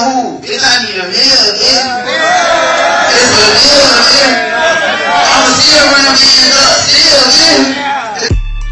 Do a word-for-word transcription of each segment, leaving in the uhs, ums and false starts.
who? Bitch, I need a meal, bitch. It's a deal, bitch. I'ma still run them hands up, still, bitch.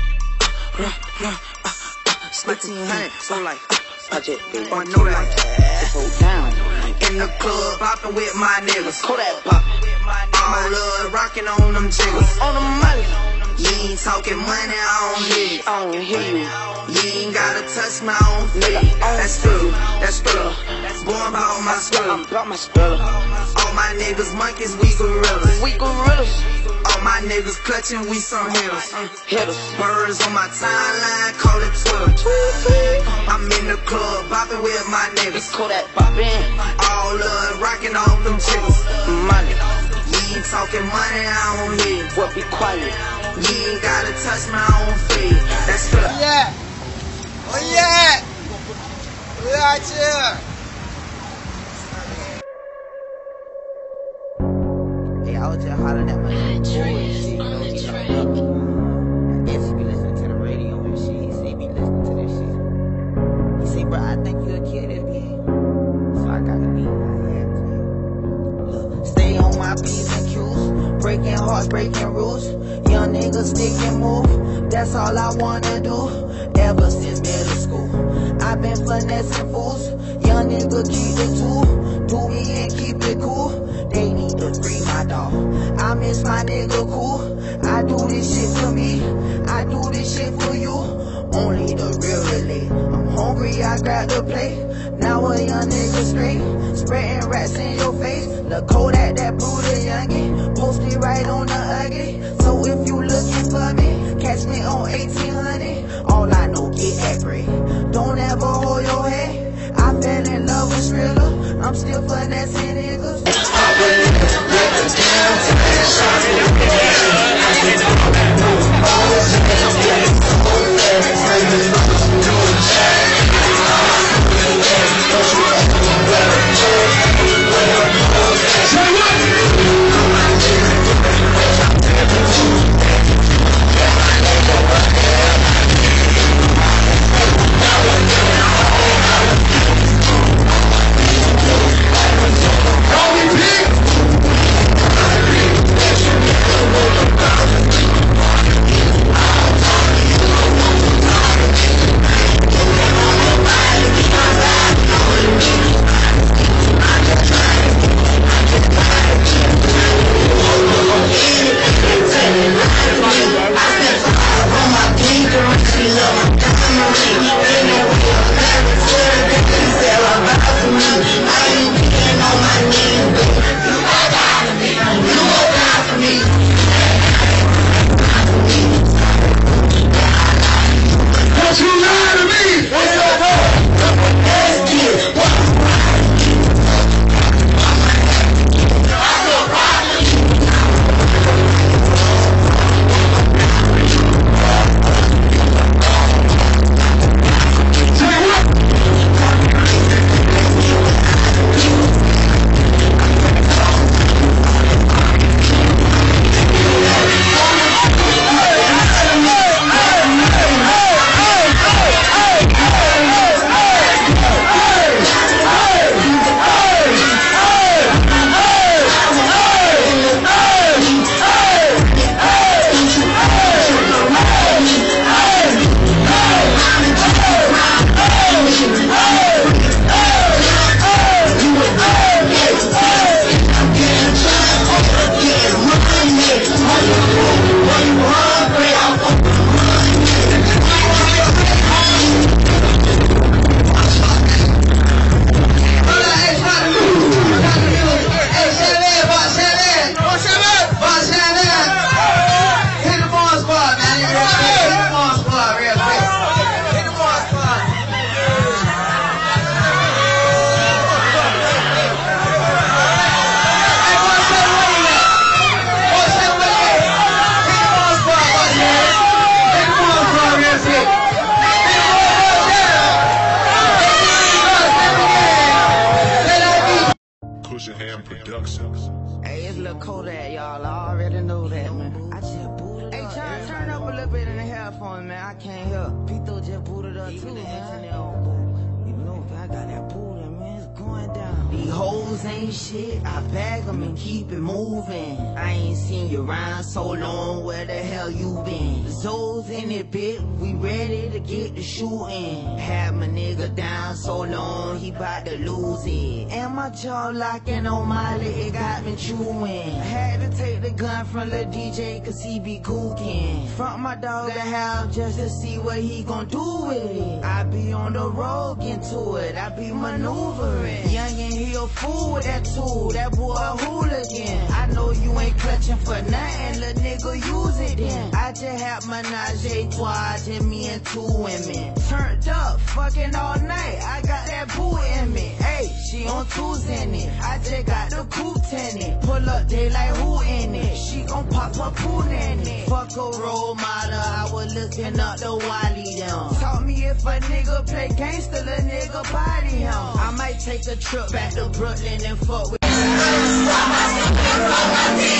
sixteen hundred, so like, I just I know like, go down. In the club, bopping with my niggas. Call that pop. All love, rocking on them jiggers. On the money. You ain't talking money, I don't hear you. I don't hear you. You ain't gotta touch my own feet. That's true, that's true. Born about my spiller. About my spiller. All my niggas monkeys, we gorillas. We gorillas. All my niggas clutching, we some hitters. Hitters. Birds on my timeline, call it Twitter. I'm in the club, bopping with my niggas. Call that bopping. All love, rocking on them jiggers. Money. You ain't talking money, I don't hear you. What, be quiet. You ain't gotta touch my own feet. That's true. Yeah. Oh yeah. We out here. Hey, I was just hollering at my nigga boy. I guess he be listening to the radio and shit. So he be listening to this shit. He say, bro, I think you a kid this game. So I gotta be Look, stay on my P's and Q's. Breaking hearts, breaking rules. Young niggas stick and move. That's all I wanna do. Ever since middle school, I've been finessing fools. Young nigga keep it too. Do me and keep it cool. They need to free my dog. I miss my nigga cool. I do this shit for me. I do this shit for you. Only the real relate. I'm hungry, I grab the plate. Now a young nigga straight. Spreading rats in your face. Look cold at that Buddha youngin'. Posted right on the ugly. So if you looking for me, catch me on eighteen hundred. All I know, get that bread. Don't ever hold your head. I fell in love with Skrilla. I'm still finessing niggas. Hey, it's Lil Kodak, y'all. I already know that, man. I just booted hey, up. Hey, try to turn up a little bit in the headphones, man. I can't hear. P three just booted up too, man. You know, I got that booty, man. It's good. going down. These hoes ain't shit, I bag them and keep it moving. I ain't seen you around so long, where the hell you been? Zoes in it, bitch, we ready to get the shooting. Had my nigga down so long, he bout to lose it. And my jaw locking on my leg, it got me chewing. Had to take the gun from the D J, cause he be cooking. Front my dog the house just to see what he gon' do with it. I be on the road, get to it, I be maneuvering. Youngin', he a fool with that tool, that boy a hooligan. I know you ain't clutching for nothing, little nigga, use it then. I just had menage a trois, just me and two women. Turned up, fucking all night, I got that boo in me. Hey, she on twos in it, I just got the coupe tinted. Pull up, they like who in it, she gon' pop her pool in it. Fuck a role model, I was looking up the Wally them. Taught me if a nigga play gangsta, the nigga body him. I might take a trip back to Brooklyn and fuck with